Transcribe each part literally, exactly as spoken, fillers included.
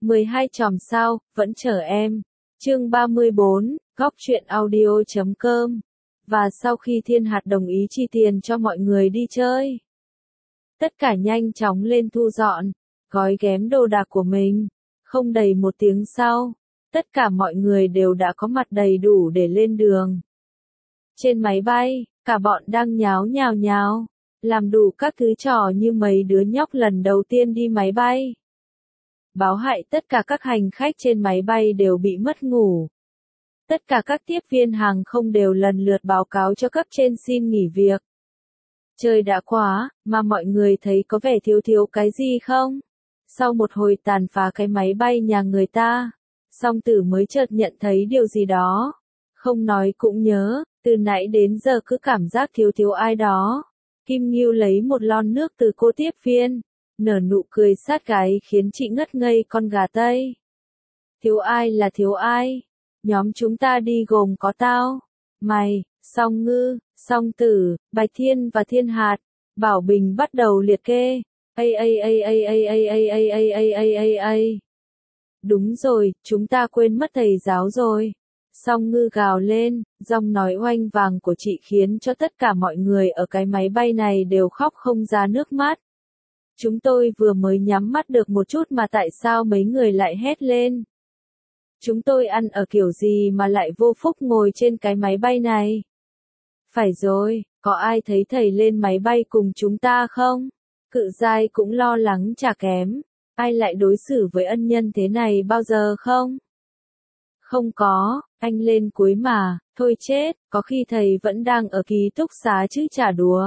mười hai chòm sao, vẫn chờ em. Chương ba mươi bốn, góc truyện audio chấm com. Và sau khi Thiên Hạt đồng ý chi tiền cho mọi người đi chơi, tất cả nhanh chóng lên thu dọn, gói ghém đồ đạc của mình. Không đầy một tiếng sau, tất cả mọi người đều đã có mặt đầy đủ để lên đường. Trên máy bay, cả bọn đang nháo nhào nhào, làm đủ các thứ trò như mấy đứa nhóc lần đầu tiên đi máy bay. Báo hại tất cả các hành khách trên máy bay đều bị mất ngủ. Tất cả các tiếp viên hàng không đều lần lượt báo cáo cho cấp trên xin nghỉ việc. Trời đã quá, mà mọi người thấy có vẻ thiếu thiếu cái gì không? Sau một hồi tàn phá cái máy bay nhà người ta, Song Tử mới chợt nhận thấy điều gì đó. Không nói cũng nhớ, từ nãy đến giờ cứ cảm giác thiếu thiếu ai đó. Kim Ngưu lấy một lon nước từ cô tiếp viên, nở nụ cười sát gái khiến chị ngất ngây con gà Tây. Thiếu ai là thiếu ai? Nhóm chúng ta đi gồm có tao, mày, Song Ngư, Song Tử, Bạch Thiên và Thiên Hạt. Bảo Bình bắt đầu liệt kê. Ây ây ây ây ây ây ây ây ây ây ây ây ây. Đúng rồi, chúng ta quên mất thầy giáo rồi. Song Ngư gào lên, giọng nói oanh vàng của chị khiến cho tất cả mọi người ở cái máy bay này đều khóc không ra nước mắt. Chúng tôi vừa mới nhắm mắt được một chút mà tại sao mấy người lại hét lên? Chúng tôi ăn ở kiểu gì mà lại vô phúc ngồi trên cái máy bay này? Phải rồi, có ai thấy thầy lên máy bay cùng chúng ta không? Cự Giai cũng lo lắng chả kém. Ai lại đối xử với ân nhân thế này bao giờ không? Không có, anh lên cuối mà, thôi chết, có khi thầy vẫn đang ở ký túc xá chứ chả đùa.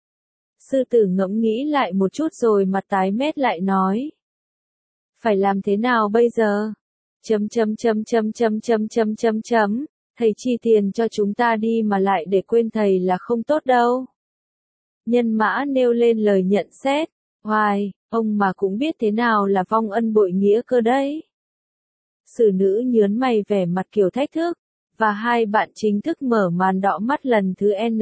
Sư Tử ngẫm nghĩ lại một chút rồi mặt tái mét lại nói. Phải làm thế nào bây giờ? Chấm chấm chấm chấm chấm chấm chấm chấm chấm, thầy chi tiền cho chúng ta đi mà lại để quên thầy là không tốt đâu. Nhân Mã nêu lên lời nhận xét. Hoài, ông mà cũng biết thế nào là vong ân bội nghĩa cơ đấy. Sử Nữ nhớn mày vẻ mặt kiểu thách thức, và hai bạn chính thức mở màn đỏ mắt lần thứ N.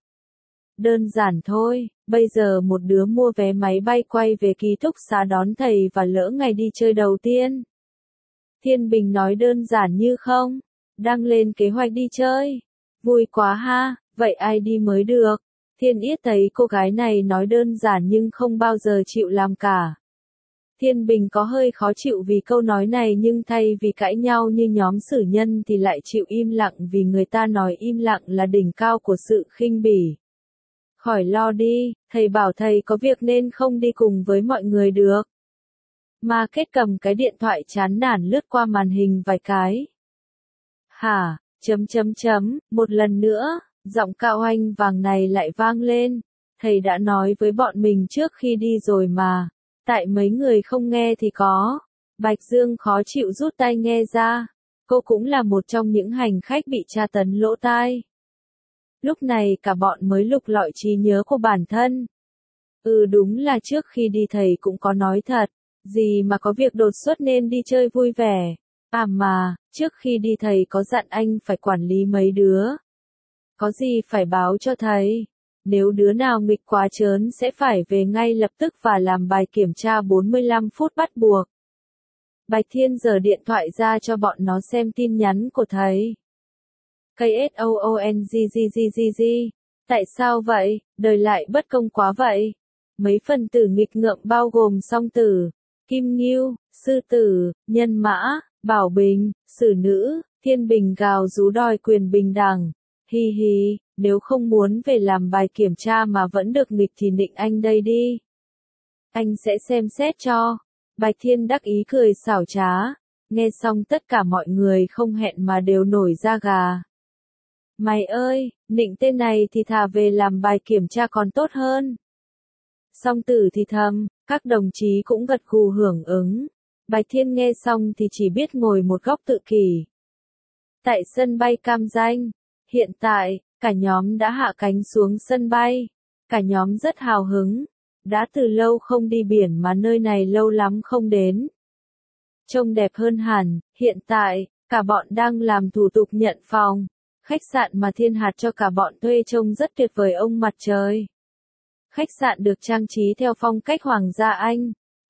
Đơn giản thôi, bây giờ một đứa mua vé máy bay quay về ký túc xá đón thầy và lỡ ngày đi chơi đầu tiên. Thiên Bình nói đơn giản như không, đang lên kế hoạch đi chơi. Vui quá ha, vậy ai đi mới được. Thiên Yết thấy cô gái này nói đơn giản nhưng không bao giờ chịu làm cả. Thiên Bình có hơi khó chịu vì câu nói này nhưng thay vì cãi nhau như nhóm Sử Nhân thì lại chịu im lặng vì người ta nói im lặng là đỉnh cao của sự khinh bỉ. Khỏi lo đi, thầy bảo thầy có việc nên không đi cùng với mọi người được. Mà Kết cầm cái điện thoại chán nản lướt qua màn hình vài cái. Hả, chấm chấm chấm, một lần nữa. Giọng cao oanh vàng này lại vang lên. Thầy đã nói với bọn mình trước khi đi rồi mà. Tại mấy người không nghe thì có. Bạch Dương khó chịu rút tai nghe ra. Cô cũng là một trong những hành khách bị tra tấn lỗ tai. Lúc này cả bọn mới lục lọi trí nhớ của bản thân. Ừ đúng là trước khi đi thầy cũng có nói thật. Gì mà có việc đột xuất nên đi chơi vui vẻ. À mà, trước khi đi thầy có dặn anh phải quản lý mấy đứa. Có gì phải báo cho thầy. Nếu đứa nào nghịch quá trớn sẽ phải về ngay lập tức và làm bài kiểm tra bốn mươi lăm phút bắt buộc. Bạch Thiên giở điện thoại ra cho bọn nó xem tin nhắn của thầy. K S O O N G G G G G. Tại sao vậy? Đời lại bất công quá vậy. Mấy phần tử nghịch ngợm bao gồm Song Tử, Kim Ngưu, Sư Tử, Nhân Mã, Bảo Bình, Sử Nữ, Thiên Bình gào rú đòi quyền bình đẳng. Hi hi, nếu không muốn về làm bài kiểm tra mà vẫn được nghịch thì nịnh anh đây đi. Anh sẽ xem xét cho. Bạch Thiên đắc ý cười xảo trá. Nghe xong tất cả mọi người không hẹn mà đều nổi da gà. Mày ơi, nịnh tên này thì thà về làm bài kiểm tra còn tốt hơn. Song Tử thì thầm, các đồng chí cũng gật gù hưởng ứng. Bạch Thiên nghe xong thì chỉ biết ngồi một góc tự kỷ. Tại sân bay Cam Ranh. Hiện tại, cả nhóm đã hạ cánh xuống sân bay. Cả nhóm rất hào hứng. Đã từ lâu không đi biển mà nơi này lâu lắm không đến. Trông đẹp hơn hẳn, hiện tại, cả bọn đang làm thủ tục nhận phòng. Khách sạn mà Thiên Hạt cho cả bọn thuê trông rất tuyệt vời ông mặt trời. Khách sạn được trang trí theo phong cách Hoàng gia Anh.